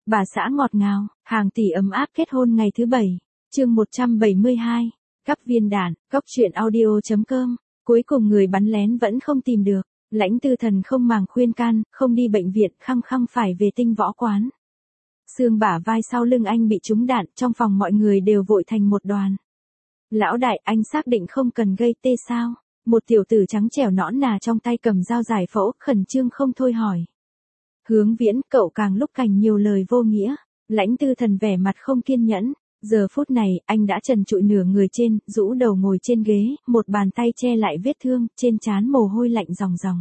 Bà xã ngọt ngào, hàng tỷ ấm áp kết hôn ngày thứ 7. Chương 172. Cắp viên đạn, cóc truyện audio.com. Cuối cùng người bắn lén vẫn không tìm được. Lãnh Tư Thần không màng khuyên can, không đi bệnh viện, khăng khăng phải về Tinh Võ Quán. Xương bả vai sau lưng anh bị trúng đạn, trong phòng mọi người đều vội thành một đoàn. Lão đại, anh xác định không cần gây tê sao? Một tiểu tử trắng trẻo nõn nà trong tay cầm dao giải phẫu, khẩn trương không thôi hỏi. Hướng Viễn, cậu càng lúc càng nhiều lời vô nghĩa. Lãnh Tư Thần vẻ mặt không kiên nhẫn. Giờ phút này, anh đã trần trụi nửa người trên, rũ đầu ngồi trên ghế, một bàn tay che lại vết thương, trên trán mồ hôi lạnh ròng ròng.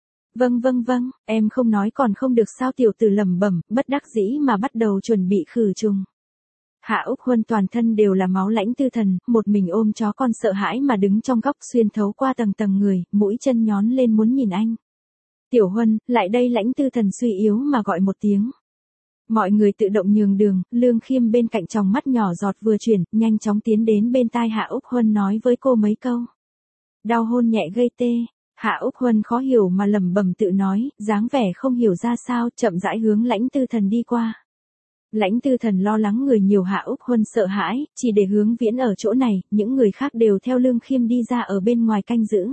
Vâng, em không nói còn không được sao, tiểu tử lẩm bẩm, bất đắc dĩ mà bắt đầu chuẩn bị khử trùng. Hạ Úc Huân toàn thân đều là máu. Lãnh Tư Thần, một mình ôm chó con sợ hãi mà đứng trong góc, xuyên thấu qua tầng tầng người, mũi chân nhón lên muốn nhìn anh. Tiểu Huân, lại đây. Lãnh Tư Thần suy yếu mà gọi một tiếng. Mọi người tự động nhường đường, Lương Khiêm bên cạnh tròng mắt nhỏ giọt vừa chuyển, nhanh chóng tiến đến bên tai Hạ Úc Huân nói với cô mấy câu. Đau hôn nhẹ gây tê. Hạ Úc Huân khó hiểu mà lẩm bẩm tự nói, dáng vẻ không hiểu ra sao, chậm rãi hướng Lãnh Tư Thần đi qua. Lãnh Tư Thần lo lắng người nhiều, Hạ Úc Huân sợ hãi, chỉ để Hướng Viễn ở chỗ này, những người khác đều theo Lương Khiêm đi ra ở bên ngoài canh giữ.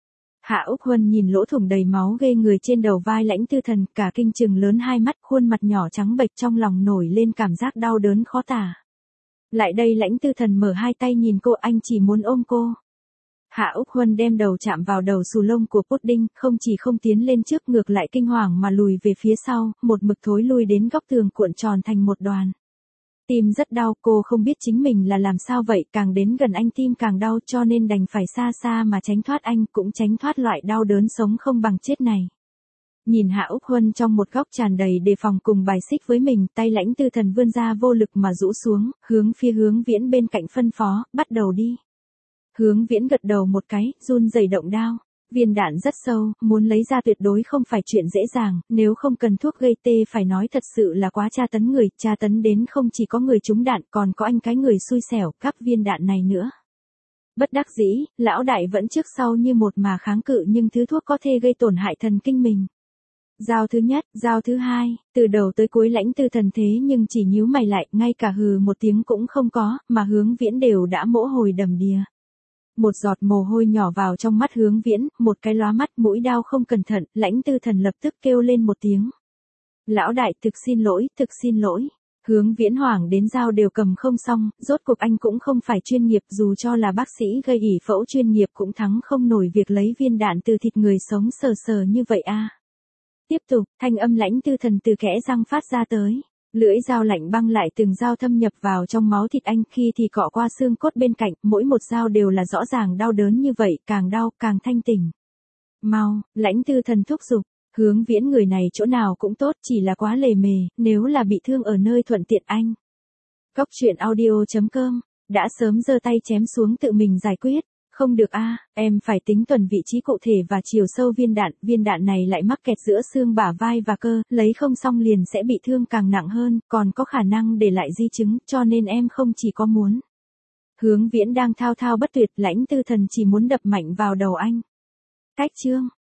Hạ Úc Huân nhìn lỗ thủng đầy máu ghê người trên đầu vai Lãnh Tư Thần, cả kinh trừng lớn hai mắt, khuôn mặt nhỏ trắng bệch, trong lòng nổi lên cảm giác đau đớn khó tả. Lại đây. Lãnh Tư Thần mở hai tay nhìn cô, anh chỉ muốn ôm cô. Hạ Úc Huân đem đầu chạm vào đầu xù lông của Pudding, không chỉ không tiến lên trước, ngược lại kinh hoàng mà lùi về phía sau, một mực thối lui đến góc tường cuộn tròn thành một đoàn. Tim rất đau, cô không biết chính mình là làm sao vậy, càng đến gần anh tim càng đau, cho nên đành phải xa xa mà tránh thoát anh, cũng tránh thoát loại đau đớn sống không bằng chết này. Nhìn Hạ Úc Huân trong một góc tràn đầy đề phòng cùng bài xích với mình, tay Lãnh Tư Thần vươn ra vô lực mà rũ xuống, hướng phía Hướng Viễn bên cạnh phân phó, bắt đầu đi. Hướng Viễn gật đầu một cái, run rẩy động đao. Viên đạn rất sâu, muốn lấy ra tuyệt đối không phải chuyện dễ dàng, nếu không cần thuốc gây tê phải nói thật sự là quá tra tấn người, tra tấn đến không chỉ có người trúng đạn còn có anh cái người xui xẻo cắp viên đạn này nữa. Bất đắc dĩ, lão đại vẫn trước sau như một mà kháng cự, nhưng thứ thuốc có thể gây tổn hại thần kinh mình. Dao thứ nhất, dao thứ hai, từ đầu tới cuối Lãnh Tư Thần thế nhưng chỉ nhíu mày lại, ngay cả hừ một tiếng cũng không có, mà Hướng Viễn đều đã mỗ hồi đầm đìa. Một giọt mồ hôi nhỏ vào trong mắt Hướng Viễn, một cái lóa mắt, mũi đau không cẩn thận, Lãnh Tư Thần lập tức kêu lên một tiếng. Lão đại, thực xin lỗi. Hướng Viễn hoảng đến dao đều cầm không xong, rốt cuộc anh cũng không phải chuyên nghiệp, dù cho là bác sĩ gây ỉ phẫu chuyên nghiệp cũng thắng không nổi việc lấy viên đạn từ thịt người sống sờ sờ như vậy a. Tiếp tục, thanh âm Lãnh Tư Thần từ kẽ răng phát ra tới. Lưỡi dao lạnh băng lại từng dao thâm nhập vào trong máu thịt anh, khi thì cọ qua xương cốt bên cạnh, mỗi một dao đều là rõ ràng đau đớn như vậy, càng đau càng thanh tỉnh. Mau, Lãnh Tư Thần thúc giục. Hướng Viễn người này chỗ nào cũng tốt, chỉ là quá lề mề, nếu là bị thương ở nơi thuận tiện anh. Cóc truyện audio.com, đã sớm giơ tay chém xuống tự mình giải quyết. Không được a, em phải tính tuần vị trí cụ thể và chiều sâu viên đạn này lại mắc kẹt giữa xương bả vai và cơ, lấy không xong liền sẽ bị thương càng nặng hơn, còn có khả năng để lại di chứng, cho nên em không chỉ có muốn. Hướng Viễn đang thao thao bất tuyệt, Lãnh Tư Thần chỉ muốn đập mạnh vào đầu anh. Cách chương.